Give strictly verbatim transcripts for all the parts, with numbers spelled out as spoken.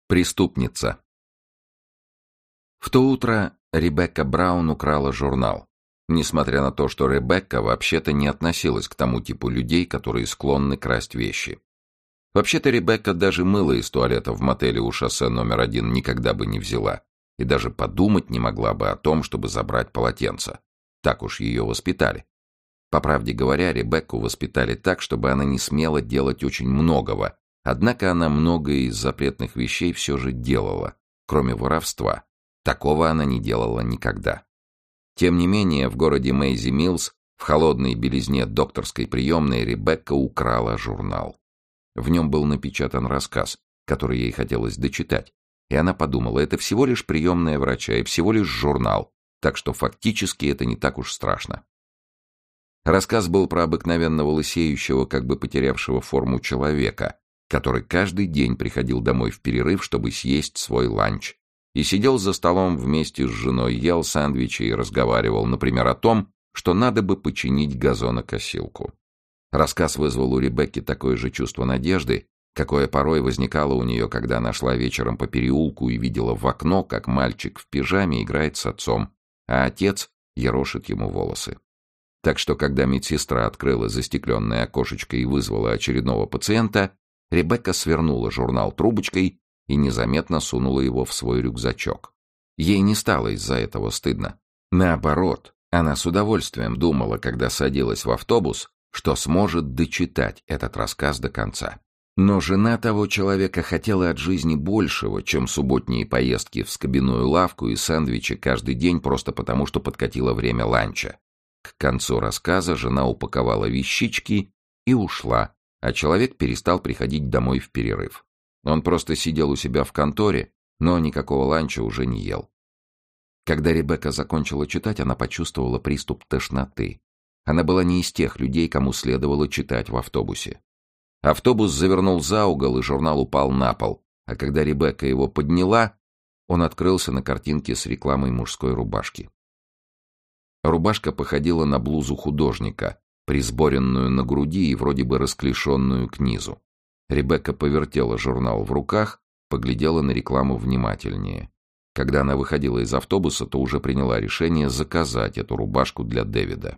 Преступница. В то утро Ребекка Браун украла журнал, несмотря на то, что Ребекка вообще-то не относилась к тому типу людей, которые склонны красть вещи. Вообще-то Ребекка даже мыло из туалета в мотеле у шоссе номер один никогда бы не взяла и даже подумать не могла бы о том, чтобы забрать полотенце. Так уж ее воспитали. По правде говоря, Ребекку воспитали так, чтобы она не смела делать очень многого. Однако она многое из запретных вещей все же делала, кроме воровства. Такого она не делала никогда. Тем не менее, в городе Мэйзи Миллс, в холодной белизне докторской приемной, Ребекка украла журнал. В нем был напечатан рассказ, который ей хотелось дочитать, и она подумала, это всего лишь приемная врача и всего лишь журнал, так что фактически это не так уж страшно. Рассказ был про обыкновенного лысеющего, как бы потерявшего форму человека, который каждый день приходил домой в перерыв, чтобы съесть свой ланч, и сидел за столом вместе с женой, ел сэндвичи и разговаривал, например, о том, что надо бы починить газонокосилку. Рассказ вызвал у Ребекки такое же чувство надежды, какое порой возникало у нее, когда она шла вечером по переулку и видела в окно, как мальчик в пижаме играет с отцом, а отец ерошит ему волосы. Так что, когда медсестра открыла застекленное окошечко и вызвала очередного пациента, Ребекка свернула журнал трубочкой и незаметно сунула его в свой рюкзачок. Ей не стало из-за этого стыдно. Наоборот, она с удовольствием думала, когда садилась в автобус, что сможет дочитать этот рассказ до конца. Но жена того человека хотела от жизни большего, чем субботние поездки в скобяную лавку и сэндвичи каждый день просто потому, что подкатило время ланча. К концу рассказа жена упаковала вещички и ушла, а человек перестал приходить домой в перерыв. Он просто сидел у себя в конторе, но никакого ланча уже не ел. Когда Ребекка закончила читать, она почувствовала приступ тошноты. Она была не из тех людей, кому следовало читать в автобусе. Автобус завернул за угол, и журнал упал на пол, а когда Ребекка его подняла, он открылся на картинке с рекламой мужской рубашки. Рубашка походила на блузу художника, присборенную на груди и вроде бы расклешенную к низу. Ребекка повертела журнал в руках, поглядела на рекламу внимательнее. Когда она выходила из автобуса, то уже приняла решение заказать эту рубашку для Дэвида.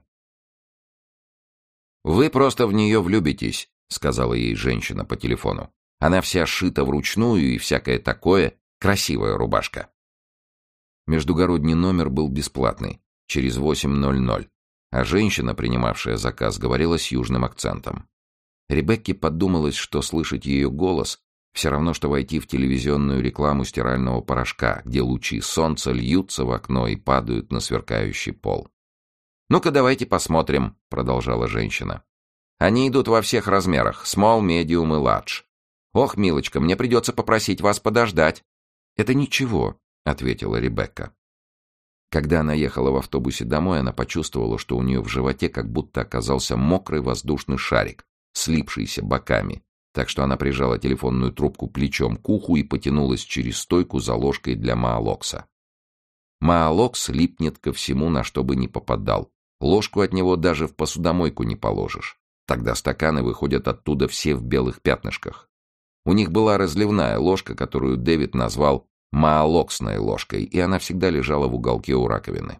«Вы просто в нее влюбитесь», — сказала ей женщина по телефону. «Она вся шита вручную и всякое такое. Красивая рубашка». Междугородний номер был бесплатный, через восемь ноль ноль, а женщина, принимавшая заказ, говорила с южным акцентом. Ребекке подумалось, что слышать ее голос все равно, что войти в телевизионную рекламу стирального порошка, где лучи солнца льются в окно и падают на сверкающий пол. «Ну-ка, давайте посмотрим», — продолжала женщина. «Они идут во всех размерах, small, medium и large. Ох, милочка, мне придется попросить вас подождать». «Это ничего», — ответила Ребекка. Когда она ехала в автобусе домой, она почувствовала, что у нее в животе как будто оказался мокрый воздушный шарик, слипшийся боками, так что она прижала телефонную трубку плечом к уху и потянулась через стойку за ложкой для маалокса. Маалокс липнет ко всему, на что бы ни попадал. Ложку от него даже в посудомойку не положишь. Тогда стаканы выходят оттуда все в белых пятнышках. У них была разливная ложка, которую Дэвид назвал маалоксной ложкой, и она всегда лежала в уголке у раковины.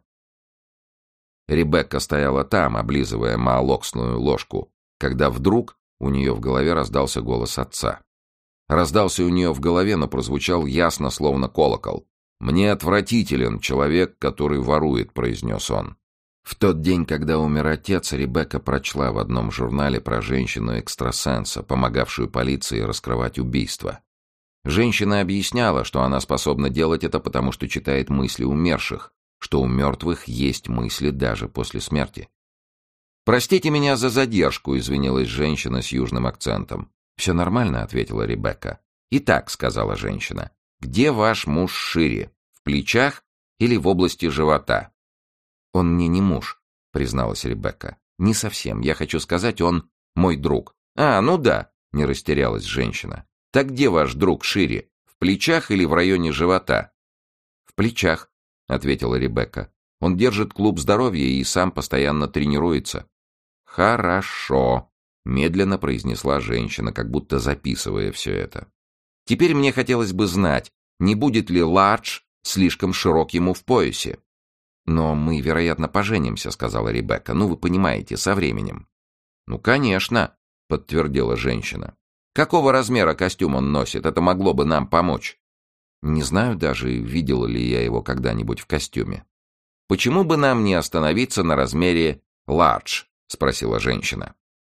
Ребекка стояла там, облизывая маалоксную ложку, когда вдруг у нее в голове раздался голос отца. Раздался у нее в голове, но прозвучал ясно, словно колокол. «Мне отвратителен человек, который ворует», — произнес он. В тот день, когда умер отец, Ребекка прочла в одном журнале про женщину-экстрасенса, помогавшую полиции раскрывать убийства. Женщина объясняла, что она способна делать это, потому что читает мысли умерших, что у мертвых есть мысли даже после смерти. «Простите меня за задержку», — извинилась женщина с южным акцентом. «Все нормально», — ответила Ребекка. «Итак», — сказала женщина, — «где ваш муж шире? В плечах или в области живота?» «Он мне не муж», — призналась Ребекка. «Не совсем. Я хочу сказать, он мой друг». «А, ну да», — не растерялась женщина. «Так где ваш друг шире? В плечах или в районе живота?» «В плечах», — ответила Ребекка. «Он держит клуб здоровья и сам постоянно тренируется». «Хорошо», — медленно произнесла женщина, как будто записывая все это. Теперь мне хотелось бы знать, не будет ли Ладж слишком широк ему в поясе. «Но мы, вероятно, поженимся», — сказала Ребекка. «Ну, вы понимаете, со временем». «Ну, конечно», — подтвердила женщина. «Какого размера костюм он носит? Это могло бы нам помочь». «Не знаю даже, видела ли я его когда-нибудь в костюме». «Почему бы нам не остановиться на размере large?» — спросила женщина.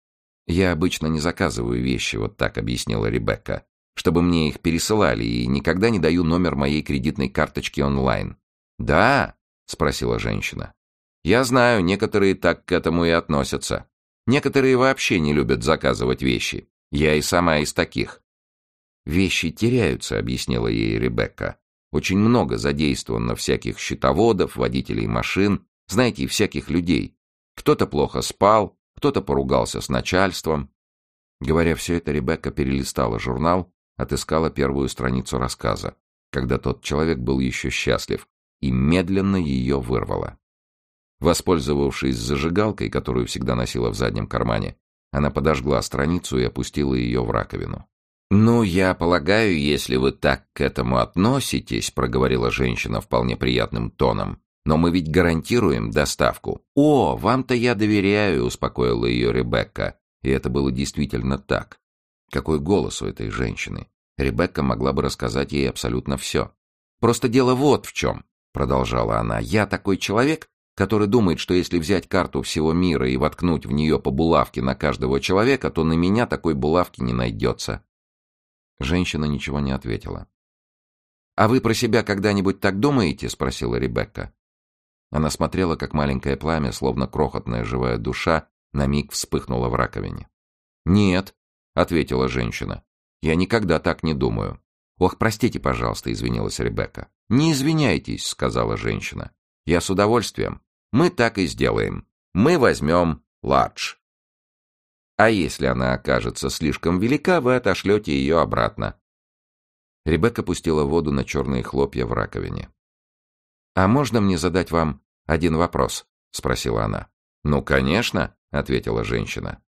«Я обычно не заказываю вещи, вот так», — объяснила Ребекка, «чтобы мне их пересылали, и никогда не даю номер моей кредитной карточки онлайн». «Да?» — спросила женщина. «Я знаю, некоторые так к этому и относятся. Некоторые вообще не любят заказывать вещи. Я и сама из таких». «Вещи теряются», — объяснила ей Ребекка. «Очень много задействовано всяких счетоводов, водителей машин, знаете, всяких людей. Кто-то плохо спал, кто-то поругался с начальством». Говоря все это, Ребекка перелистала журнал, отыскала первую страницу рассказа, когда тот человек был еще счастлив, и медленно ее вырвала. Воспользовавшись зажигалкой, которую всегда носила в заднем кармане, она подожгла страницу и опустила ее в раковину. «Ну, я полагаю, если вы так к этому относитесь», — проговорила женщина вполне приятным тоном, «но мы ведь гарантируем доставку». «О, вам-то я доверяю», — успокоила ее Ребекка. И это было действительно так. Какой голос у этой женщины! Ребекка могла бы рассказать ей абсолютно все. «Просто дело вот в чем», — продолжала она. «Я такой человек, который думает, что если взять карту всего мира и воткнуть в нее по булавке на каждого человека, то на меня такой булавки не найдется». Женщина ничего не ответила. «А вы про себя когда-нибудь так думаете?» — спросила Ребекка. Она смотрела, как маленькое пламя, словно крохотная живая душа, на миг вспыхнула в раковине. «Нет», — ответила женщина, — «я никогда так не думаю». «Ох, простите, пожалуйста», — извинилась Ребекка. «Не извиняйтесь», — сказала женщина. «Я с удовольствием. Мы так и сделаем. Мы возьмем large. А если она окажется слишком велика, вы отошлете ее обратно». Ребекка пустила воду на черные хлопья в раковине. «А можно мне задать вам один вопрос?» — спросила она. «Ну, конечно», — ответила женщина.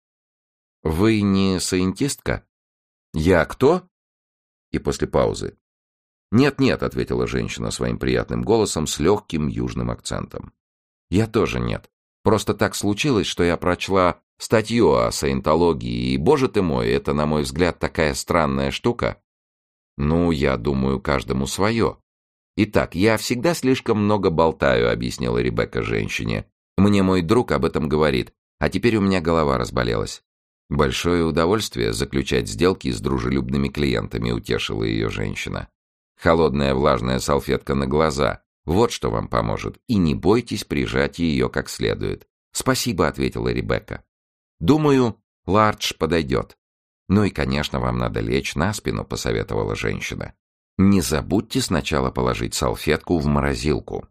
«Вы не саентистка?» «Я кто?» И после паузы. «Нет-нет», — ответила женщина своим приятным голосом с легким южным акцентом. «Я тоже нет. Просто так случилось, что я прочла статью о саентологии, и, боже ты мой, это, на мой взгляд, такая странная штука». «Ну, я думаю, каждому свое». «Итак, я всегда слишком много болтаю», — объяснила Ребекка женщине. «Мне мой друг об этом говорит, а теперь у меня голова разболелась». «Большое удовольствие заключать сделки с дружелюбными клиентами», — утешила ее женщина. «Холодная влажная салфетка на глаза — вот что вам поможет, и не бойтесь прижать ее как следует». «Спасибо», — ответила Ребекка. «Думаю, лардж подойдет». «Ну и, конечно, вам надо лечь на спину», — посоветовала женщина. «Не забудьте сначала положить салфетку в морозилку».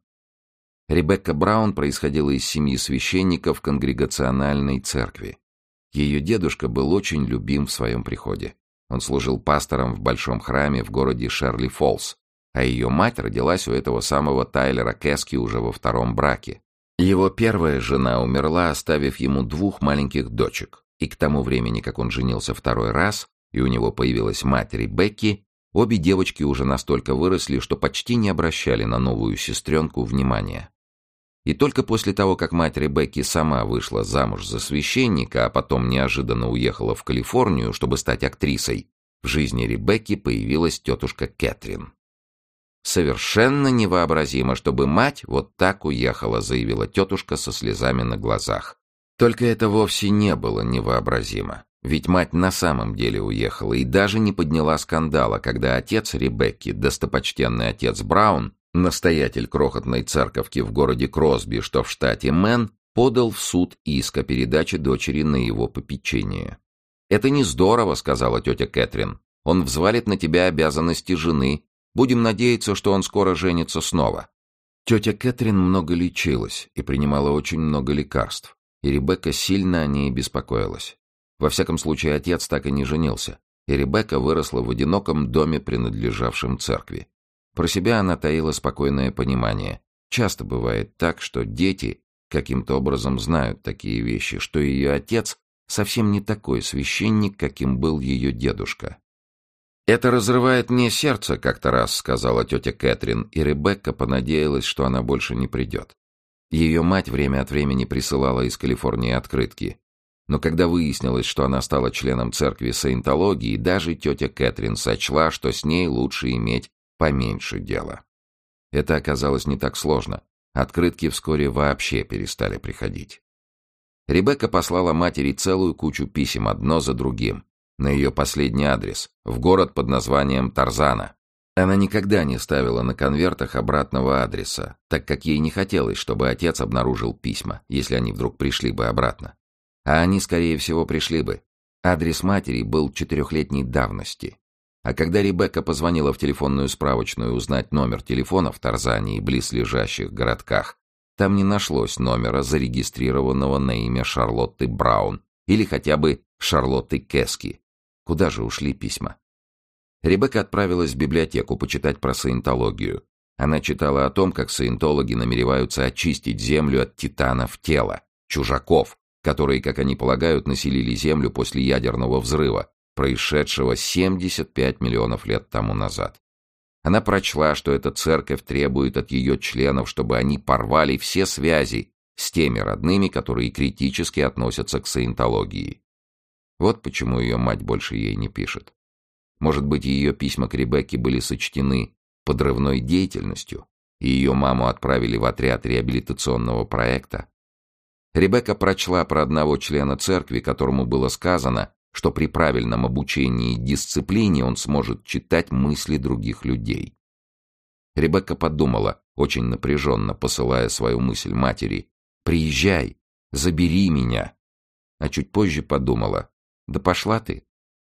Ребекка Браун происходила из семьи священников конгрегациональной церкви. Ее дедушка был очень любим в своем приходе. Он служил пастором в большом храме в городе Шерли-Фоллс, а ее мать родилась у этого самого Тайлера Кэски уже во втором браке. Его первая жена умерла, оставив ему двух маленьких дочек, и к тому времени, как он женился второй раз, и у него появилась мать Ребекки, обе девочки уже настолько выросли, что почти не обращали на новую сестренку внимания. И только после того, как мать Ребекки сама вышла замуж за священника, а потом неожиданно уехала в Калифорнию, чтобы стать актрисой, в жизни Ребекки появилась тетушка Кэтрин. «Совершенно невообразимо, чтобы мать вот так уехала», — заявила тетушка со слезами на глазах. Только это вовсе не было невообразимо. Ведь мать на самом деле уехала и даже не подняла скандала, когда отец Ребекки, достопочтенный отец Браун, настоятель крохотной церковки в городе Кросби, что в штате Мэн, подал в суд иск о передаче дочери на его попечение. «Это не здорово», — сказала тетя Кэтрин. «Он взвалит на тебя обязанности жены. Будем надеяться, что он скоро женится снова». Тетя Кэтрин много лечилась и принимала очень много лекарств, и Ребекка сильно о ней беспокоилась. Во всяком случае, отец так и не женился, и Ребекка выросла в одиноком доме, принадлежавшем церкви. Про себя она таила спокойное понимание. Часто бывает так, что дети каким-то образом знают такие вещи, что ее отец совсем не такой священник, каким был ее дедушка. «Это разрывает мне сердце», — как-то раз сказала тетя Кэтрин, и Ребекка понадеялась, что она больше не придет. Ее мать время от времени присылала из Калифорнии открытки. Но когда выяснилось, что она стала членом церкви саентологии, даже тетя Кэтрин сочла, что с ней лучше иметь поменьше дела. Это оказалось не так сложно. Открытки вскоре вообще перестали приходить. Ребекка послала матери целую кучу писем, одно за другим, на ее последний адрес, в город под названием Тарзана. Она никогда не ставила на конвертах обратного адреса, так как ей не хотелось, чтобы отец обнаружил письма, если они вдруг пришли бы обратно. А они, скорее всего, пришли бы. Адрес матери был четырехлетней давности. А когда Ребекка позвонила в телефонную справочную узнать номер телефона в Тарзане и близлежащих городках, там не нашлось номера, зарегистрированного на имя Шарлотты Браун или хотя бы Шарлотты Кески. Куда же ушли письма? Ребекка отправилась в библиотеку почитать про саентологию. Она читала о том, как саентологи намереваются очистить землю от титанов тела, чужаков, которые, как они полагают, населили Землю после ядерного взрыва, происшедшего семьдесят пять миллионов лет тому назад. Она прочла, что эта церковь требует от ее членов, чтобы они порвали все связи с теми родными, которые критически относятся к саентологии. Вот почему ее мать больше ей не пишет. Может быть, ее письма к Ребекке были сочтены подрывной деятельностью, и ее маму отправили в отряд реабилитационного проекта. Ребекка прочла про одного члена церкви, которому было сказано, что при правильном обучении и дисциплине он сможет читать мысли других людей. Ребекка подумала, очень напряженно посылая свою мысль матери: «Приезжай, забери меня». А чуть позже подумала: «Да пошла ты».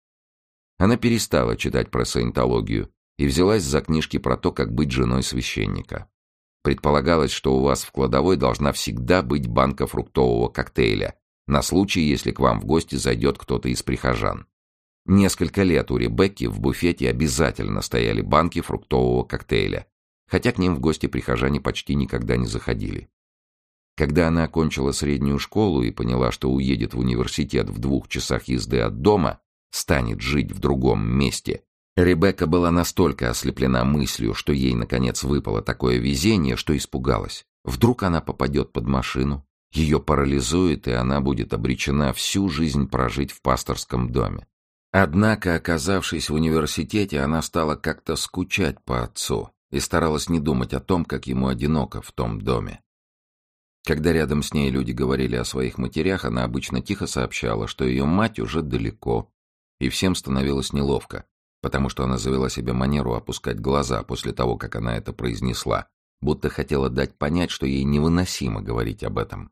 Она перестала читать про саентологию и взялась за книжки про то, как быть женой священника. Предполагалось, что у вас в кладовой должна всегда быть банка фруктового коктейля, на случай, если к вам в гости зайдет кто-то из прихожан. Несколько лет у Ребекки в буфете обязательно стояли банки фруктового коктейля, хотя к ним в гости прихожане почти никогда не заходили. Когда она окончила среднюю школу и поняла, что уедет в университет в двух часах езды от дома, станет жить в другом месте, Ребекка была настолько ослеплена мыслью, что ей, наконец, выпало такое везение, что испугалась. Вдруг она попадет под машину, ее парализует, и она будет обречена всю жизнь прожить в пасторском доме. Однако, оказавшись в университете, она стала как-то скучать по отцу и старалась не думать о том, как ему одиноко в том доме. Когда рядом с ней люди говорили о своих матерях, она обычно тихо сообщала, что ее мать уже далеко, и всем становилось неловко, потому что она завела себе манеру опускать глаза после того, как она это произнесла, будто хотела дать понять, что ей невыносимо говорить об этом.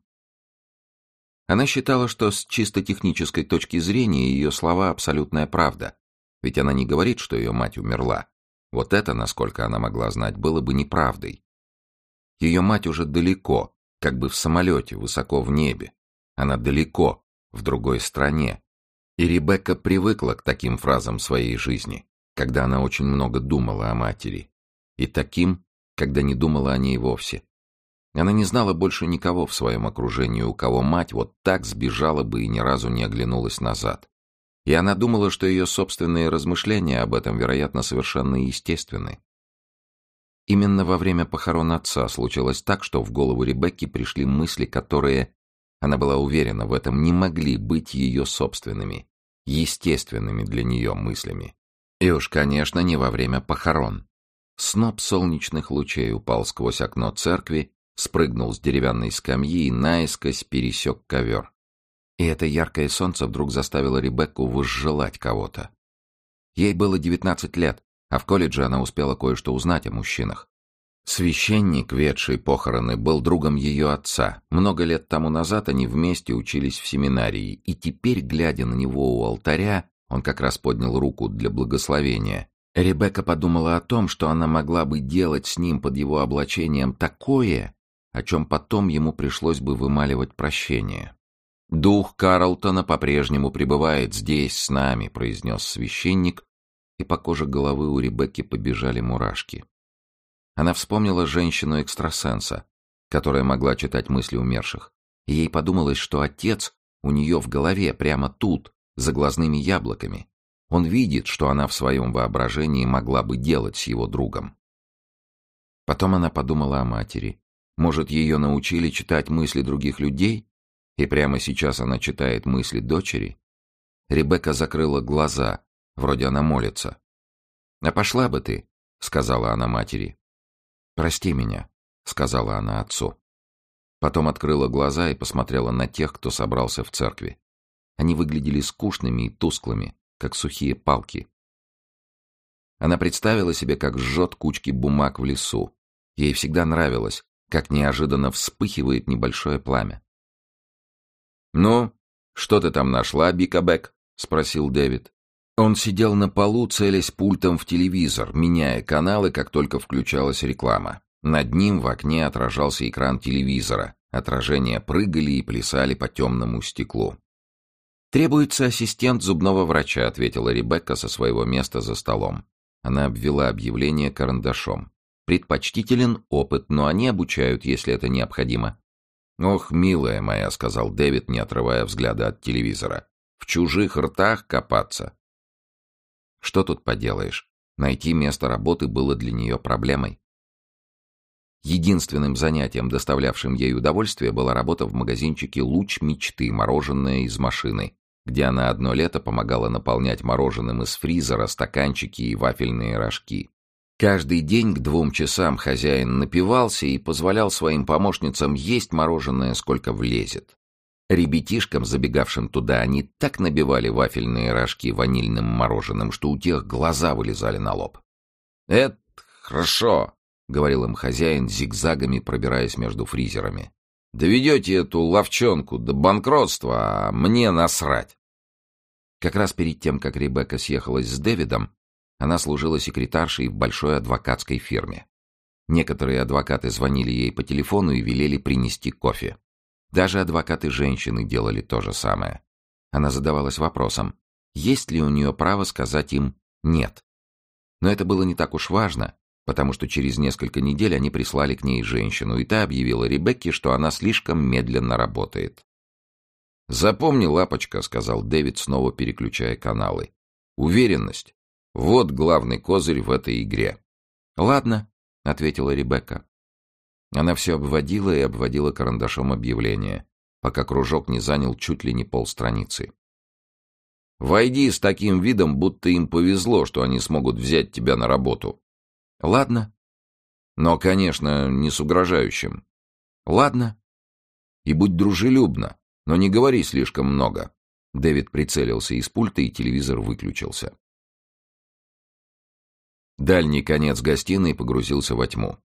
Она считала, что с чисто технической точки зрения ее слова абсолютная правда, ведь она не говорит, что ее мать умерла. Вот это, насколько она могла знать, было бы неправдой. Ее мать уже далеко, как бы в самолете, высоко в небе. Она далеко, в другой стране. И Ребекка привыкла к таким фразам своей жизни, когда она очень много думала о матери, и таким, когда не думала о ней вовсе. Она не знала больше никого в своем окружении, у кого мать вот так сбежала бы и ни разу не оглянулась назад. И она думала, что ее собственные размышления об этом, вероятно, совершенно естественны. Именно во время похорон отца случилось так, что в голову Ребекки пришли мысли, которые, она была уверена в этом, не могли быть ее собственными, естественными для нее мыслями. И уж, конечно, не во время похорон. Сноп солнечных лучей упал сквозь окно церкви, спрыгнул с деревянной скамьи и наискось пересек ковер. И это яркое солнце вдруг заставило Ребекку возжелать кого-то. Ей было девятнадцать лет, а в колледже она успела кое-что узнать о мужчинах. Священник, ведший похороны, был другом ее отца. Много лет тому назад они вместе учились в семинарии, и теперь, глядя на него у алтаря, он как раз поднял руку для благословения. Ребекка подумала о том, что она могла бы делать с ним под его облачением такое, о чем потом ему пришлось бы вымаливать прощение. «Дух Карлтона по-прежнему пребывает здесь с нами», — произнес священник, и по коже головы у Ребекки побежали мурашки. Она вспомнила женщину-экстрасенса, которая могла читать мысли умерших, и ей подумалось, что отец у нее в голове, прямо тут, за глазными яблоками. Он видит, что она в своем воображении могла бы делать с его другом. Потом она подумала о матери. Может, ее научили читать мысли других людей? И прямо сейчас она читает мысли дочери? Ребекка закрыла глаза, вроде она молится. «А пошла бы ты», — сказала она матери. «Прости меня», — сказала она отцу. Потом открыла глаза и посмотрела на тех, кто собрался в церкви. Они выглядели скучными и тусклыми, как сухие палки. Она представила себе, как жжет кучки бумаг в лесу. Ей всегда нравилось, как неожиданно вспыхивает небольшое пламя. «Ну, что ты там нашла, Бикабек?» — спросил Дэвид. Он сидел на полу, целясь пультом в телевизор, меняя каналы, как только включалась реклама. Над ним в окне отражался экран телевизора. Отражения прыгали и плясали по темному стеклу. «Требуется ассистент зубного врача», — ответила Ребекка со своего места за столом. Она обвела объявление карандашом. «Предпочтителен опыт, но они обучают, если это необходимо». «Ох, милая моя», — сказал Дэвид, не отрывая взгляда от телевизора. «В чужих ртах копаться». Что тут поделаешь? Найти место работы было для нее проблемой. Единственным занятием, доставлявшим ей удовольствие, была работа в магазинчике «Луч мечты», мороженое из машины, где она одно лето помогала наполнять мороженым из фризера стаканчики и вафельные рожки. Каждый день к двум часам хозяин напивался и позволял своим помощницам есть мороженое, сколько влезет. Ребятишкам, забегавшим туда, они так набивали вафельные рожки ванильным мороженым, что у тех глаза вылезали на лоб. «Это хорошо», — говорил им хозяин, зигзагами пробираясь между фризерами. «Доведете эту ловчонку до банкротства, а мне насрать». Как раз перед тем, как Ребекка съехалась с Дэвидом, она служила секретаршей в большой адвокатской фирме. Некоторые адвокаты звонили ей по телефону и велели принести кофе. Даже адвокаты-женщины делали то же самое. Она задавалась вопросом, есть ли у нее право сказать им «нет». Но это было не так уж важно, потому что через несколько недель они прислали к ней женщину, и та объявила Ребекке, что она слишком медленно работает. «Запомни, лапочка», — сказал Дэвид, снова переключая каналы. «Уверенность. Вот главный козырь в этой игре». «Ладно», — ответила Ребекка. Она все обводила и обводила карандашом объявление, пока кружок не занял чуть ли не полстраницы. «Войди с таким видом, будто им повезло, что они смогут взять тебя на работу». «Ладно». «Но, конечно, не с угрожающим». «Ладно». «И будь дружелюбна, но не говори слишком много». Дэвид прицелился из пульта, и телевизор выключился. Дальний конец гостиной погрузился во тьму.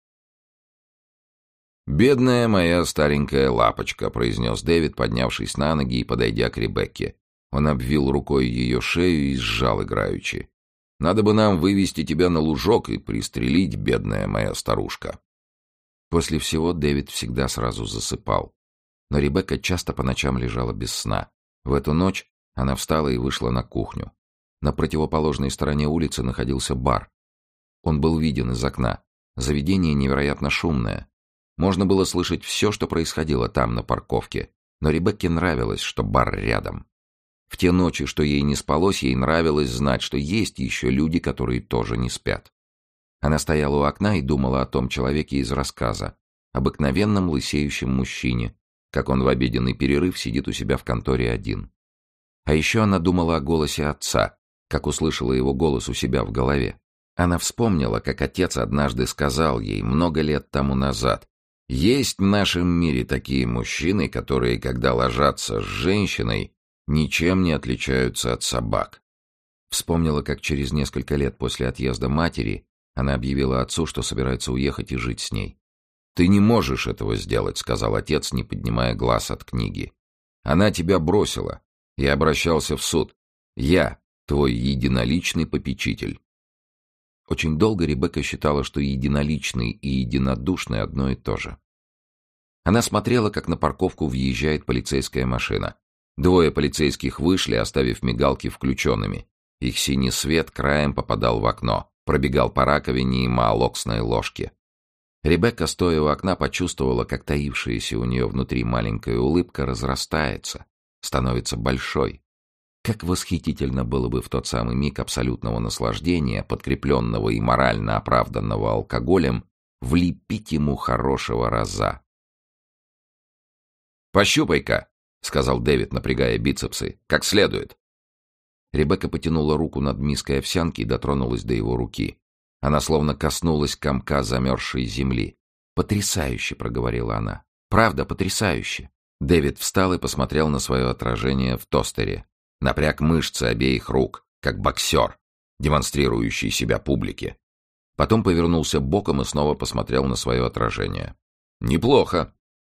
«Бедная моя старенькая лапочка», — произнес Дэвид, поднявшись на ноги и подойдя к Ребекке. Он обвил рукой ее шею и сжал играючи. «Надо бы нам вывести тебя на лужок и пристрелить, бедная моя старушка». После всего Дэвид всегда сразу засыпал. Но Ребекка часто по ночам лежала без сна. В эту ночь она встала и вышла на кухню. На противоположной стороне улицы находился бар. Он был виден из окна. Заведение невероятно шумное. Можно было слышать все, что происходило там, на парковке, но Ребекке нравилось, что бар рядом. В те ночи, что ей не спалось, ей нравилось знать, что есть еще люди, которые тоже не спят. Она стояла у окна и думала о том человеке из рассказа, обыкновенном лысеющем мужчине, как он в обеденный перерыв сидит у себя в конторе один. А еще она думала о голосе отца, как услышала его голос у себя в голове. Она вспомнила, как отец однажды сказал ей много лет тому назад: «Есть в нашем мире такие мужчины, которые, когда ложатся с женщиной, ничем не отличаются от собак». Вспомнила, как через несколько лет после отъезда матери она объявила отцу, что собирается уехать и жить с ней. «Ты не можешь этого сделать», — сказал отец, не поднимая глаз от книги. «Она тебя бросила. Я обращался в суд. Я твой единоличный попечитель». Очень долго Ребекка считала, что единоличный и единодушный одно и то же. Она смотрела, как на парковку въезжает полицейская машина. Двое полицейских вышли, оставив мигалки включенными. Их синий свет краем попадал в окно, пробегал по раковине и маалоксной ложке. Ребекка, стоя у окна, почувствовала, как таившаяся у нее внутри маленькая улыбка разрастается, становится большой. Как восхитительно было бы в тот самый миг абсолютного наслаждения, подкрепленного и морально оправданного алкоголем, влепить ему хорошего раза. «Пощупай-ка», — сказал Дэвид, напрягая бицепсы, — «как следует». Ребекка потянула руку над миской овсянки и дотронулась до его руки. Она словно коснулась комка замерзшей земли. «Потрясающе», — проговорила она. «Правда, потрясающе». Дэвид встал и посмотрел на свое отражение в тостере. Напряг мышцы обеих рук, как боксер, демонстрирующий себя публике. Потом повернулся боком и снова посмотрел на свое отражение. «Неплохо».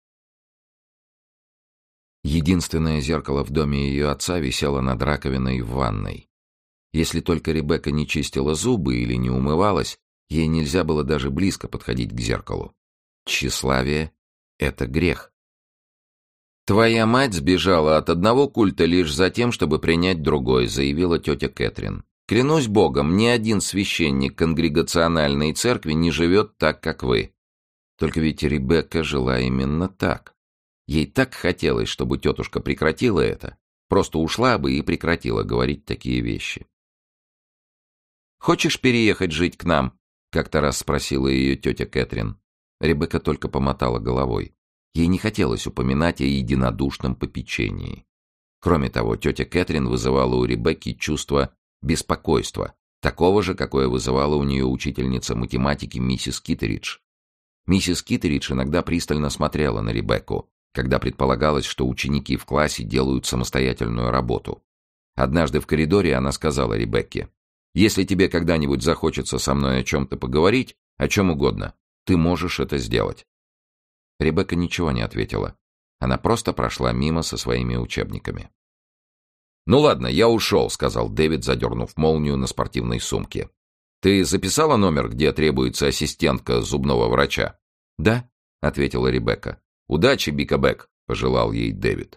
Единственное зеркало в доме ее отца висело над раковиной в ванной. Если только Ребекка не чистила зубы или не умывалась, ей нельзя было даже близко подходить к зеркалу. Тщеславие — это грех. «Твоя мать сбежала от одного культа лишь за тем, чтобы принять другой», — заявила тетя Кэтрин. «Клянусь Богом, ни один священник конгрегациональной церкви не живет так, как вы». Только ведь Ребекка жила именно так. Ей так хотелось, чтобы тетушка прекратила это. Просто ушла бы и прекратила говорить такие вещи. «Хочешь переехать жить к нам?» — как-то раз спросила ее тетя Кэтрин. Ребекка только помотала головой. Ей не хотелось упоминать о единодушном попечении. Кроме того, тетя Кэтрин вызывала у Ребекки чувство беспокойства, такого же, какое вызывала у нее учительница математики миссис Киттеридж. Миссис Киттеридж иногда пристально смотрела на Ребекку, когда предполагалось, что ученики в классе делают самостоятельную работу. Однажды в коридоре она сказала Ребекке: «Если тебе когда-нибудь захочется со мной о чем-то поговорить, о чем угодно, ты можешь это сделать». Ребекка ничего не ответила. Она просто прошла мимо со своими учебниками. «Ну ладно, я ушел», — сказал Дэвид, задернув молнию на спортивной сумке. «Ты записала номер, где требуется ассистентка зубного врача?» «Да», — ответила Ребекка. «Удачи, Бикабек», — пожелал ей Дэвид.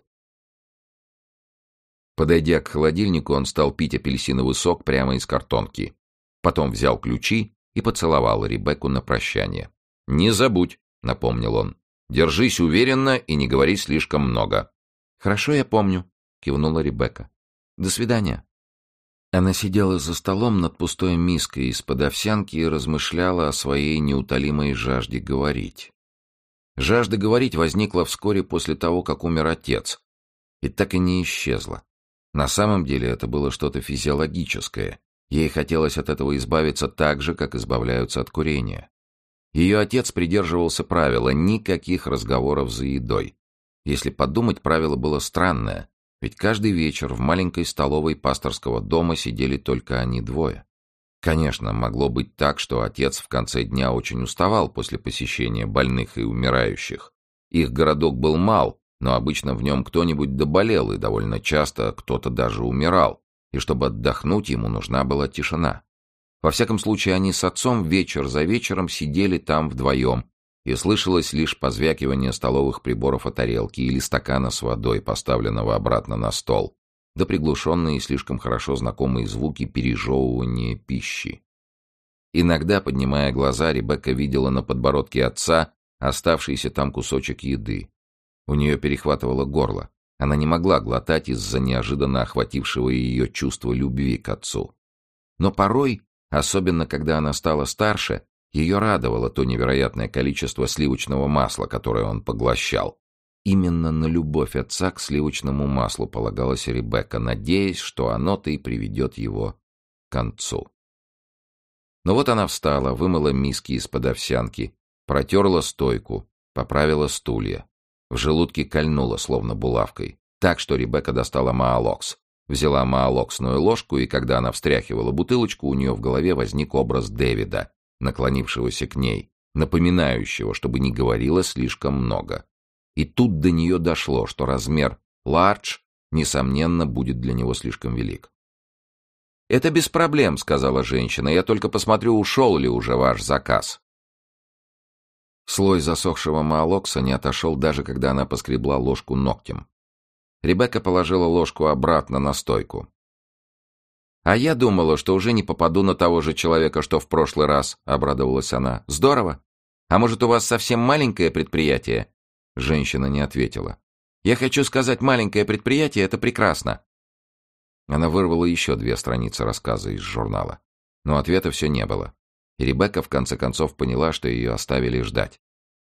Подойдя к холодильнику, он стал пить апельсиновый сок прямо из картонки. Потом взял ключи и поцеловал Ребекку на прощание. «Не забудь», — напомнил он. «Держись уверенно и не говори слишком много». «Хорошо, я помню», — кивнула Ребекка. «До свидания». Она сидела за столом над пустой миской из-под овсянки и размышляла о своей неутолимой жажде говорить. Жажда говорить возникла вскоре после того, как умер отец, и так и не исчезла. На самом деле это было что-то физиологическое. Ей хотелось от этого избавиться так же, как избавляются от курения. Ее отец придерживался правила никаких разговоров за едой. Если подумать, правило было странное, ведь каждый вечер в маленькой столовой пасторского дома сидели только они двое. Конечно, могло быть так, что отец в конце дня очень уставал после посещения больных и умирающих. Их городок был мал, но обычно в нем кто-нибудь доболел, и довольно часто кто-то даже умирал, и чтобы отдохнуть, ему нужна была тишина. Во всяком случае, они с отцом вечер за вечером сидели там вдвоем, и слышалось лишь позвякивание столовых приборов о тарелке или стакана с водой, поставленного обратно на стол, да приглушенные и слишком хорошо знакомые звуки пережевывания пищи. Иногда, поднимая глаза, Ребекка видела на подбородке отца оставшийся там кусочек еды. У нее перехватывало горло. Она не могла глотать из-за неожиданно охватившего ее чувства любви к отцу. Но порой, особенно когда она стала старше, ее радовало то невероятное количество сливочного масла, которое он поглощал. Именно на любовь отца к сливочному маслу полагалась Ребекка, надеясь, что оно-то и приведет его к концу. Но вот она встала, вымыла миски из-под овсянки, протерла стойку, поправила стулья. В желудке кольнуло, словно булавкой, так что Ребекка достала маалокс. Взяла маалоксную ложку, и когда она встряхивала бутылочку, у нее в голове возник образ Дэвида, наклонившегося к ней, напоминающего, чтобы не говорила слишком много. И тут до нее дошло, что размер large, несомненно, будет для него слишком велик. «Это без проблем», — сказала женщина. «Я только посмотрю, ушел ли уже ваш заказ». Слой засохшего маалокса не отошел, даже когда она поскребла ложку ногтем. Ребекка положила ложку обратно на стойку. «А я думала, что уже не попаду на того же человека, что в прошлый раз», — обрадовалась она. «Здорово! А может, у вас совсем маленькое предприятие?» Женщина не ответила. «Я хочу сказать, маленькое предприятие — это прекрасно». Она вырвала еще две страницы рассказа из журнала. Но ответа все не было. И Ребекка в конце концов поняла, что ее оставили ждать.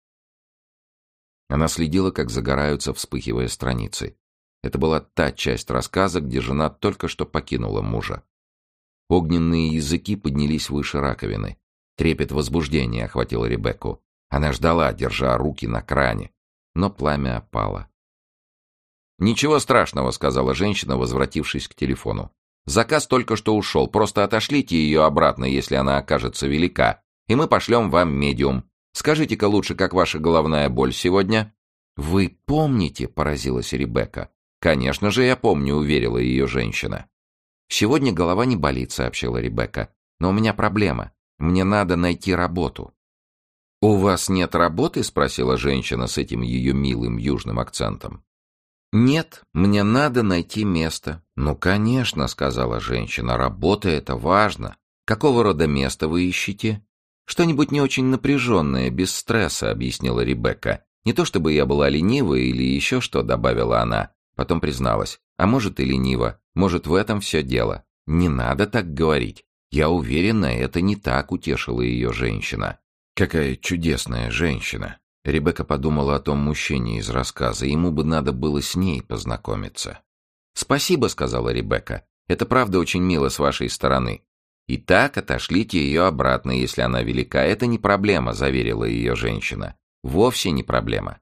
Она следила, как загораются, вспыхивая страницы. Это была та часть рассказа, где жена только что покинула мужа. Огненные языки поднялись выше раковины. Трепет возбуждения охватил Ребекку. Она ждала, держа руки на кране. Но пламя опало. «Ничего страшного», — сказала женщина, возвратившись к телефону. «Заказ только что ушел. Просто отошлите ее обратно, если она окажется велика, и мы пошлем вам медиум. Скажите-ка лучше, как ваша головная боль сегодня?» «Вы помните?» — поразилась Ребекка. «Конечно же, я помню», — уверила ее женщина. «Сегодня голова не болит», — сообщила Ребекка. «Но у меня проблема. Мне надо найти работу». «У вас нет работы?» — спросила женщина с этим ее милым южным акцентом. «Нет, мне надо найти место». «Ну, конечно», — сказала женщина, — «работа — это важно. Какого рода место вы ищете?» «Что-нибудь не очень напряженное, без стресса», — объяснила Ребекка. «Не то чтобы я была ленива или еще что», — добавила она. Потом призналась. «А может и ленива. Может, в этом все дело». «Не надо так говорить. Я уверена, это не так», — утешила ее женщина. «Какая чудесная женщина». Ребекка подумала о том мужчине из рассказа. Ему бы надо было с ней познакомиться. «Спасибо», — сказала Ребекка. «Это правда очень мило с вашей стороны». «Итак, отошлите ее обратно, если она велика. Это не проблема», — заверила ее женщина. «Вовсе не проблема».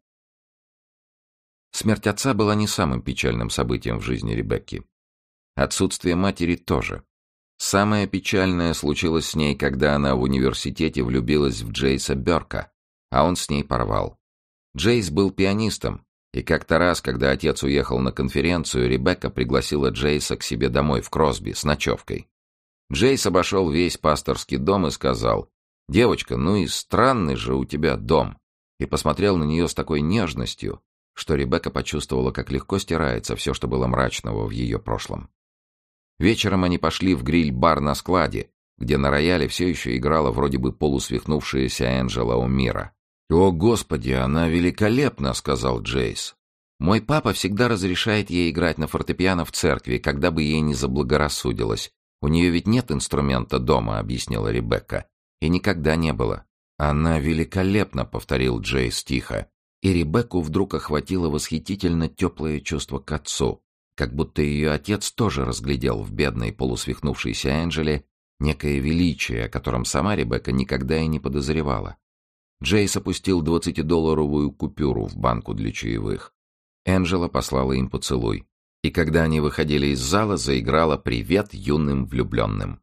Смерть отца была не самым печальным событием в жизни Ребекки. Отсутствие матери тоже. Самое печальное случилось с ней, когда она в университете влюбилась в Джейса Бёрка, а он с ней порвал. Джейс был пианистом, и как-то раз, когда отец уехал на конференцию, Ребекка пригласила Джейса к себе домой в Кросби с ночевкой. Джейс обошел весь пасторский дом и сказал: «Девочка, ну и странный же у тебя дом», и посмотрел на нее с такой нежностью, что Ребекка почувствовала, как легко стирается все, что было мрачного в ее прошлом. Вечером они пошли в гриль-бар на складе, где на рояле все еще играла вроде бы полусвихнувшаяся Энджела О'Мира. «О, Господи, она великолепна», — сказал Джейс. «Мой папа всегда разрешает ей играть на фортепиано в церкви, когда бы ей не заблагорассудилось. У нее ведь нет инструмента дома», — объяснила Ребекка. «И никогда не было». «Она великолепна», — повторил Джейс тихо. И Ребекку вдруг охватило восхитительно теплое чувство к отцу, как будто ее отец тоже разглядел в бедной полусвихнувшейся Энджеле некое величие, о котором сама Ребекка никогда и не подозревала. Джейс опустил двадцатидолларовую купюру в банку для чаевых. Энджела послала им поцелуй, и когда они выходили из зала, заиграла «Привет юным влюбленным».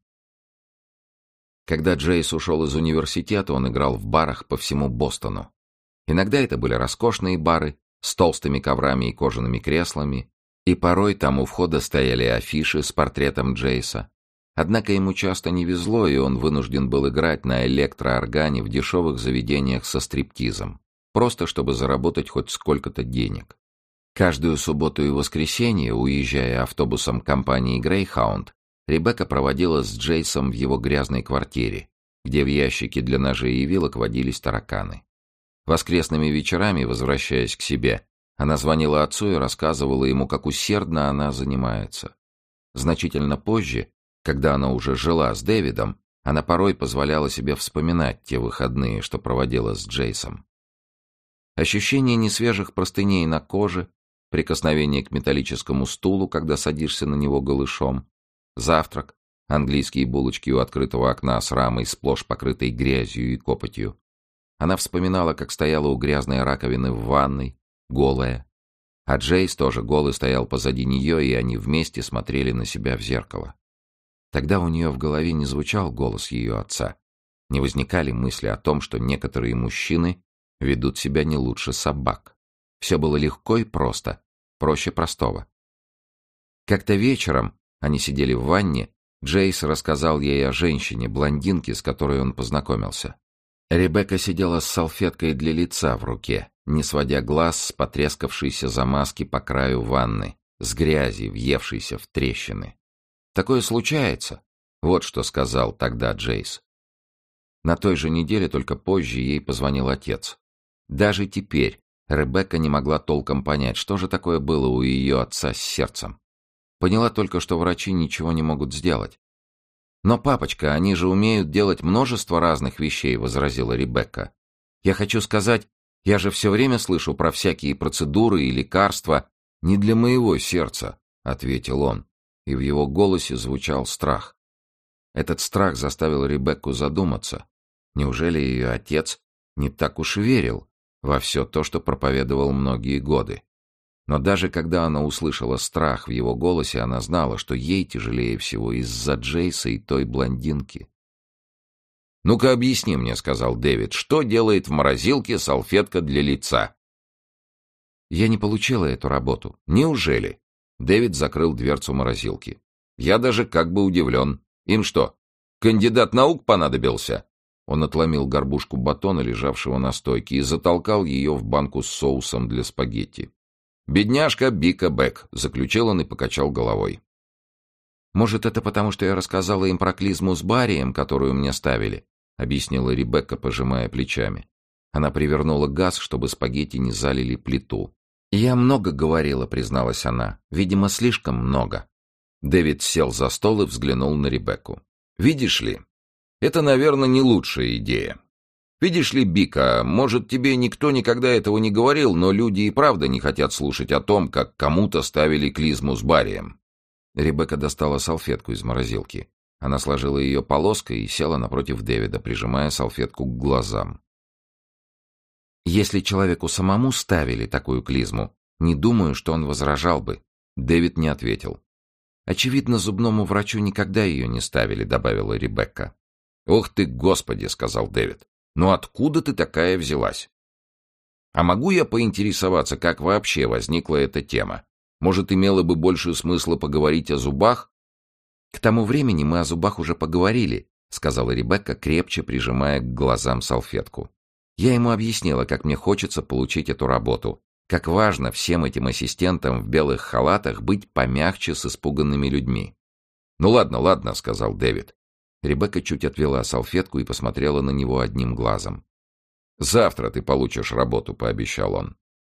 Когда Джейс ушел из университета, он играл в барах по всему Бостону. Иногда это были роскошные бары с толстыми коврами и кожаными креслами, и порой там у входа стояли афиши с портретом Джейса. Однако ему часто не везло, и он вынужден был играть на электрооргане в дешевых заведениях со стриптизом, просто чтобы заработать хоть сколько-то денег. Каждую субботу и воскресенье, уезжая автобусом компании Greyhound, Ребекка проводила с Джейсом в его грязной квартире, где в ящике для ножей и вилок водились тараканы. Воскресными вечерами, возвращаясь к себе, она звонила отцу и рассказывала ему, как усердно она занимается. Значительно позже, когда она уже жила с Дэвидом, она порой позволяла себе вспоминать те выходные, что проводила с Джейсом. Ощущение несвежих простыней на коже, прикосновение к металлическому стулу, когда садишься на него голышом, завтрак, английские булочки у открытого окна с рамой, сплошь покрытой грязью и копотью. Она вспоминала, как стояла у грязной раковины в ванной, голая, а Джейс тоже голый стоял позади нее, и они вместе смотрели на себя в зеркало. Тогда у нее в голове не звучал голос ее отца, не возникали мысли о том, что некоторые мужчины ведут себя не лучше собак. Все было легко и просто, проще простого. Как-то вечером они сидели в ванне, Джейс рассказал ей о женщине, блондинке, с которой он познакомился. Ребекка сидела с салфеткой для лица в руке, не сводя глаз с потрескавшейся замазки по краю ванны, с грязи, въевшейся в трещины. «Такое случается», — вот что сказал тогда Джейс. На той же неделе, только позже, ей позвонил отец. Даже теперь Ребекка не могла толком понять, что же такое было у ее отца с сердцем. Поняла только, что врачи ничего не могут сделать. «Но, папочка, они же умеют делать множество разных вещей», — возразила Ребекка. «Я хочу сказать, я же все время слышу про всякие процедуры и лекарства. Не для моего сердца», — ответил он, и в его голосе звучал страх. Этот страх заставил Ребекку задуматься. Неужели ее отец не так уж верил во все то, что проповедовал многие годы? Но даже когда она услышала страх в его голосе, она знала, что ей тяжелее всего из-за Джейса и той блондинки. «Ну-ка объясни мне», — сказал Дэвид, — «что делает в морозилке салфетка для лица?» «Я не получила эту работу». «Неужели?» Дэвид закрыл дверцу морозилки. «Я даже как бы удивлен. Им что, кандидат наук понадобился?» Он отломил горбушку батона, лежавшего на стойке, и затолкал ее в банку с соусом для спагетти. «Бедняжка Бика Бек», — заключил он и покачал головой. «Может, это потому, что я рассказала им про клизму с барием, которую мне ставили?» — объяснила Ребекка, пожимая плечами. Она привернула газ, чтобы спагетти не залили плиту. «Я много говорила», — призналась она. «Видимо, слишком много». Дэвид сел за стол и взглянул на Ребекку. «Видишь ли, это, наверное, не лучшая идея. Видишь ли, Бика, может, тебе никто никогда этого не говорил, но люди и правда не хотят слушать о том, как кому-то ставили клизму с барием». Ребекка достала салфетку из морозилки. Она сложила ее полоской и села напротив Дэвида, прижимая салфетку к глазам. «Если человеку самому ставили такую клизму, не думаю, что он возражал бы». Дэвид не ответил. «Очевидно, зубному врачу никогда ее не ставили», — добавила Ребекка. «Ох ты, Господи!» — сказал Дэвид. «Ну откуда ты такая взялась?» «А могу я поинтересоваться, как вообще возникла эта тема? Может, имело бы больше смысла поговорить о зубах?» «К тому времени мы о зубах уже поговорили», — сказала Ребекка, крепче прижимая к глазам салфетку. «Я ему объяснила, как мне хочется получить эту работу, как важно всем этим ассистентам в белых халатах быть помягче с испуганными людьми». «Ну ладно, ладно», — сказал Дэвид. Ребекка чуть отвела салфетку и посмотрела на него одним глазом. «Завтра ты получишь работу», — пообещал он.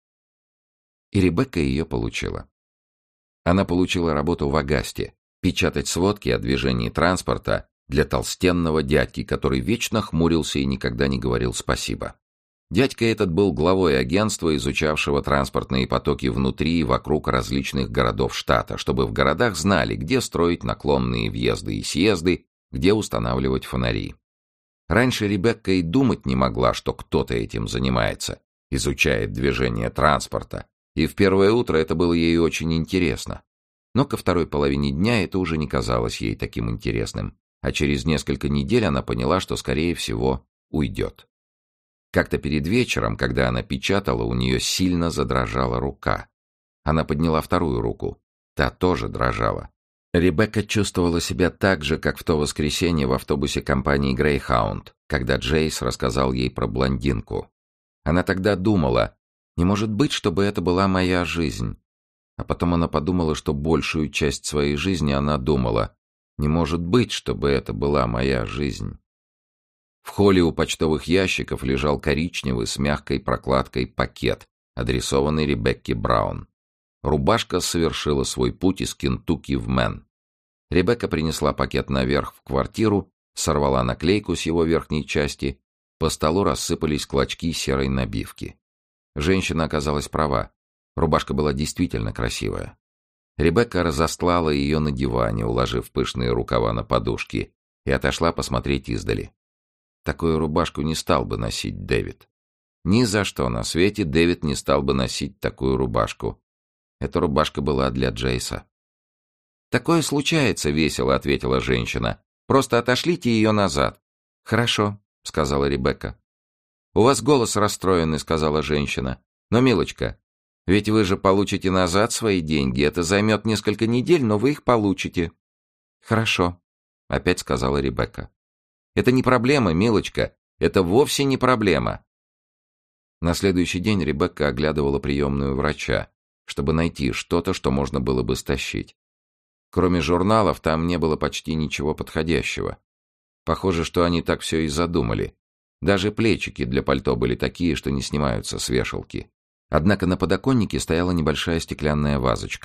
И Ребекка ее получила. Она получила работу в Агасте, печатать сводки о движении транспорта для толстенного дядьки, который вечно хмурился и никогда не говорил спасибо. Дядька этот был главой агентства, изучавшего транспортные потоки внутри и вокруг различных городов штата, чтобы в городах знали, где строить наклонные въезды и съезды, где устанавливать фонари. Раньше Ребекка и думать не могла, что кто-то этим занимается, изучает движение транспорта, и в первое утро это было ей очень интересно. Но ко второй половине дня это уже не казалось ей таким интересным, а через несколько недель она поняла, что, скорее всего, уйдет. Как-то перед вечером, когда она печатала, у нее сильно задрожала рука. Она подняла вторую руку, та тоже дрожала. Ребекка чувствовала себя так же, как в то воскресенье в автобусе компании Greyhound, когда Джейс рассказал ей про блондинку. Она тогда думала, не может быть, чтобы это была моя жизнь. А потом она подумала, что большую часть своей жизни она думала, не может быть, чтобы это была моя жизнь. В холле у почтовых ящиков лежал коричневый с мягкой прокладкой пакет, адресованный Ребекке Браун. Рубашка совершила свой путь из Кентукки в Мэн. Ребекка принесла пакет наверх в квартиру, сорвала наклейку с его верхней части, по столу рассыпались клочки серой набивки. Женщина оказалась права. Рубашка была действительно красивая. Ребекка разостлала ее на диване, уложив пышные рукава на подушки, и отошла посмотреть издали. Такую рубашку не стал бы носить Дэвид. Ни за что на свете Дэвид не стал бы носить такую рубашку. Эта рубашка была для Джейса. «Такое случается», — весело ответила женщина. «Просто отошлите ее назад». «Хорошо», — сказала Ребекка. «У вас голос расстроенный», — сказала женщина. «Но, милочка, ведь вы же получите назад свои деньги. Это займет несколько недель, но вы их получите». «Хорошо», — опять сказала Ребекка. «Это не проблема, милочка. Это вовсе не проблема». На следующий день Ребекка оглядывала приемную врача, чтобы найти что-то, что можно было бы стащить. Кроме журналов, там не было почти ничего подходящего. Похоже, что они так все и задумали. Даже плечики для пальто были такие, что не снимаются с вешалки. Однако на подоконнике стояла небольшая стеклянная вазочка.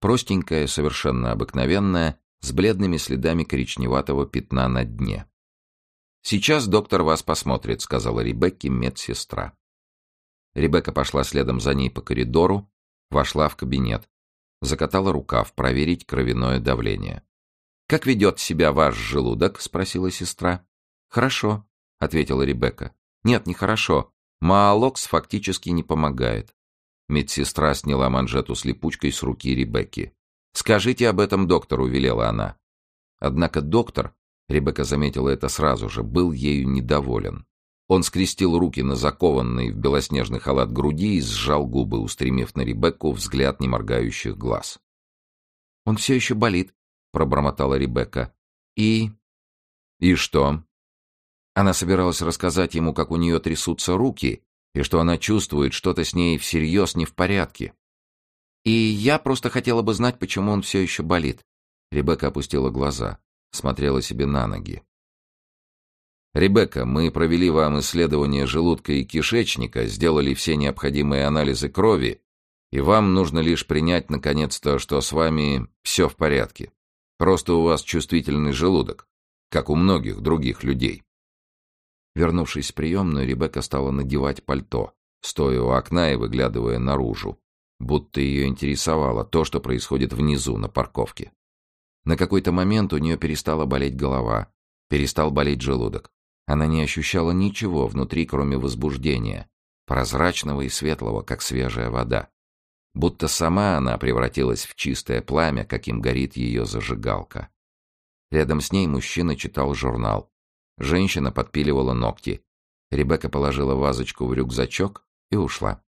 Простенькая, совершенно обыкновенная, с бледными следами коричневатого пятна на дне. «Сейчас доктор вас посмотрит», — сказала Ребекке медсестра. Ребекка пошла следом за ней по коридору, вошла в кабинет. Закатала рукав, проверить кровяное давление. «Как ведет себя ваш желудок?» — спросила сестра. «Хорошо», — ответила Ребекка. «Нет, нехорошо. Маалокс фактически не помогает». Медсестра сняла манжету с липучкой с руки Ребекки. «Скажите об этом доктору», — велела она. Однако доктор, Ребекка заметила это сразу же, был ею недоволен. Он скрестил руки на закованной в белоснежный халат груди и сжал губы, устремив на Ребекку взгляд неморгающих глаз. «Он все еще болит», — пробормотала Ребекка. «И...» «И что?» Она собиралась рассказать ему, как у нее трясутся руки, и что она чувствует, что-то с ней всерьез не в порядке. «И я просто хотела бы знать, почему он все еще болит». Ребекка опустила глаза, смотрела себе на ноги. «Ребекка, мы провели вам исследование желудка и кишечника, сделали все необходимые анализы крови, и вам нужно лишь принять, наконец-то, что с вами все в порядке. Просто у вас чувствительный желудок, как у многих других людей». Вернувшись в приемную, Ребекка стала надевать пальто, стоя у окна и выглядывая наружу, будто ее интересовало то, что происходит внизу, на парковке. На какой-то момент у нее перестала болеть голова, перестал болеть желудок. Она не ощущала ничего внутри, кроме возбуждения, прозрачного и светлого, как свежая вода. Будто сама она превратилась в чистое пламя, каким горит ее зажигалка. Рядом с ней мужчина читал журнал. Женщина подпиливала ногти. Ребекка положила вазочку в рюкзачок и ушла.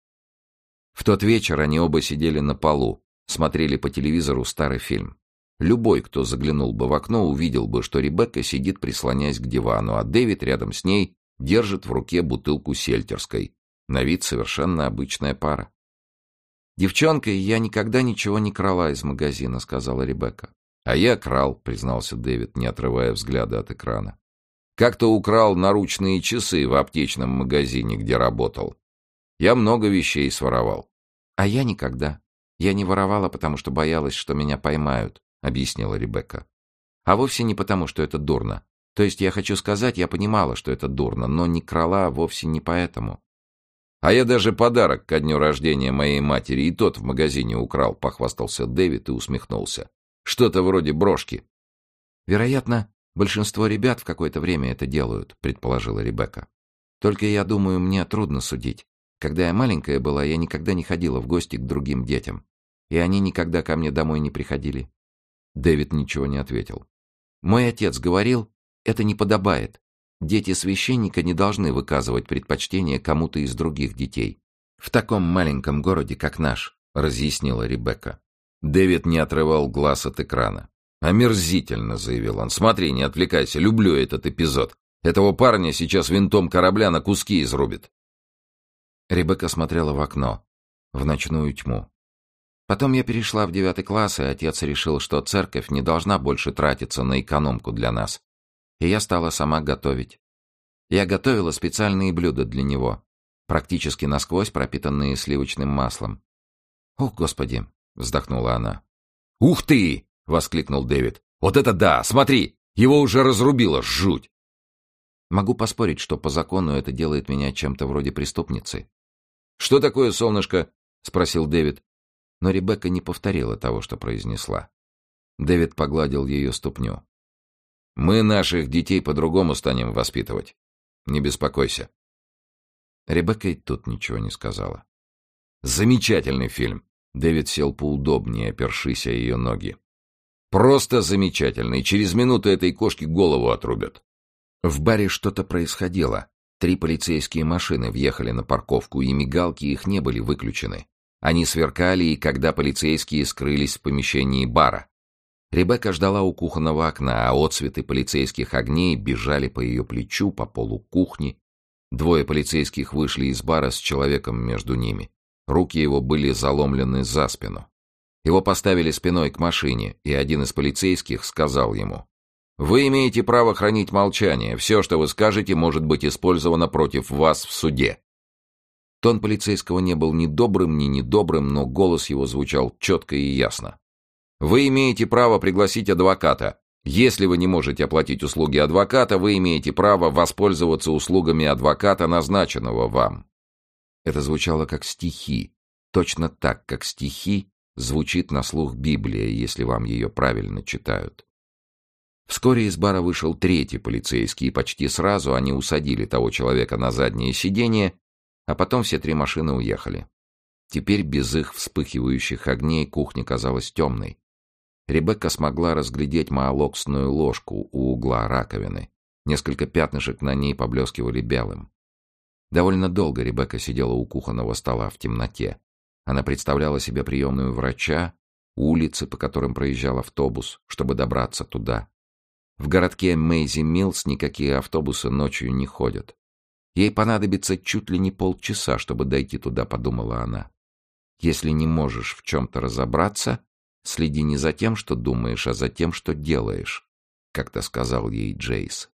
В тот вечер они оба сидели на полу, смотрели по телевизору старый фильм. Любой, кто заглянул бы в окно, увидел бы, что Ребекка сидит, прислонясь к дивану, а Дэвид рядом с ней держит в руке бутылку сельтерской. На вид совершенно обычная пара. «Девчонкой я никогда ничего не крала из магазина», — сказала Ребекка. «А я крал», — признался Дэвид, не отрывая взгляда от экрана. «Как-то украл наручные часы в аптечном магазине, где работал. Я много вещей своровал». «А я никогда. Я не воровала, потому что боялась, что меня поймают», — объяснила Ребекка. «А вовсе не потому, что это дурно. То есть я хочу сказать, я понимала, что это дурно, но не крала вовсе не поэтому». «А я даже подарок ко дню рождения моей матери и тот в магазине украл», — похвастался Дэвид и усмехнулся. «Что-то вроде брошки». «Вероятно, большинство ребят в какое-то время это делают», — предположила Ребекка. «Только я думаю, мне трудно судить. Когда я маленькая была, я никогда не ходила в гости к другим детям. И они никогда ко мне домой не приходили». Дэвид ничего не ответил. «Мой отец говорил, это не подобает. Дети священника не должны выказывать предпочтение кому-то из других детей. В таком маленьком городе, как наш», — разъяснила Ребекка. Дэвид не отрывал глаз от экрана. «Омерзительно», — заявил он. «Смотри, не отвлекайся, люблю этот эпизод. Этого парня сейчас винтом корабля на куски изрубит». Ребекка смотрела в окно, в ночную тьму. «Потом я перешла в девятый класс, и отец решил, что церковь не должна больше тратиться на экономку для нас. И я стала сама готовить. Я готовила специальные блюда для него, практически насквозь пропитанные сливочным маслом». «Ох, Господи!» — вздохнула она. «Ух ты!» — воскликнул Дэвид. «Вот это да! Смотри! Его уже разрубило! Жуть!» «Могу поспорить, что по закону это делает меня чем-то вроде преступницы». «Что такое, солнышко?» — спросил Дэвид. Но Ребекка не повторила того, что произнесла. Дэвид погладил ее ступню. «Мы наших детей по-другому станем воспитывать. Не беспокойся». Ребекка и тут ничего не сказала. «Замечательный фильм!» Дэвид сел поудобнее, опершись о ее ноги. «Просто замечательный! Через минуту этой кошке голову отрубят!» В баре что-то происходило. Три полицейские машины въехали на парковку, и мигалки их не были выключены. Они сверкали, и когда полицейские скрылись в помещении бара. Ребекка ждала у кухонного окна, а отсветы полицейских огней бежали по ее плечу, по полу кухни. Двое полицейских вышли из бара с человеком между ними. Руки его были заломлены за спину. Его поставили спиной к машине, и один из полицейских сказал ему: «Вы имеете право хранить молчание. Все, что вы скажете, может быть использовано против вас в суде». Тон полицейского не был ни добрым, ни недобрым, но голос его звучал четко и ясно. «Вы имеете право пригласить адвоката. Если вы не можете оплатить услуги адвоката, вы имеете право воспользоваться услугами адвоката, назначенного вам». Это звучало как стихи, точно так, как стихи звучит на слух Библия, если вам ее правильно читают. Вскоре из бара вышел третий полицейский, и почти сразу они усадили того человека на заднее сиденье, а потом все три машины уехали. Теперь без их вспыхивающих огней кухня казалась темной. Ребекка смогла разглядеть маалоксную ложку у угла раковины. Несколько пятнышек на ней поблескивали белым. Довольно долго Ребекка сидела у кухонного стола в темноте. Она представляла себе приемную врача, улицы, по которым проезжал автобус, чтобы добраться туда. В городке Мейзи Миллс никакие автобусы ночью не ходят. Ей понадобится чуть ли не полчаса, чтобы дойти туда, подумала она. Если не можешь в чем-то разобраться, следи не за тем, что думаешь, а за тем, что делаешь, как-то сказал ей Джейс.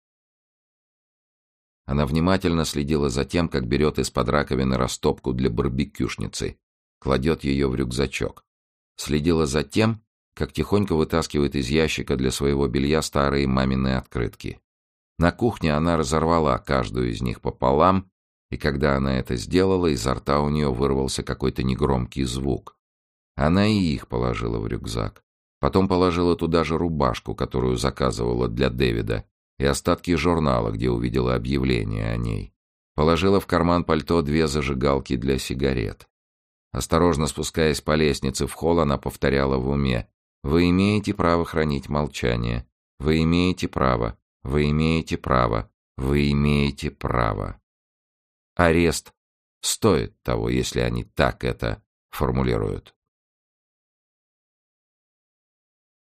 Она внимательно следила за тем, как берет из-под раковины растопку для барбекюшницы, кладет ее в рюкзачок. Следила за тем, как тихонько вытаскивает из ящика для своего белья старые мамины открытки. На кухне она разорвала каждую из них пополам, и когда она это сделала, изо рта у нее вырвался какой-то негромкий звук. Она и их положила в рюкзак. Потом положила туда же рубашку, которую заказывала для Дэвида, и остатки журнала, где увидела объявление о ней. Положила в карман пальто две зажигалки для сигарет. Осторожно спускаясь по лестнице в холл, она повторяла в уме: «Вы имеете право хранить молчание. Вы имеете право. Вы имеете право. Вы имеете право». Арест стоит того, если они так это формулируют.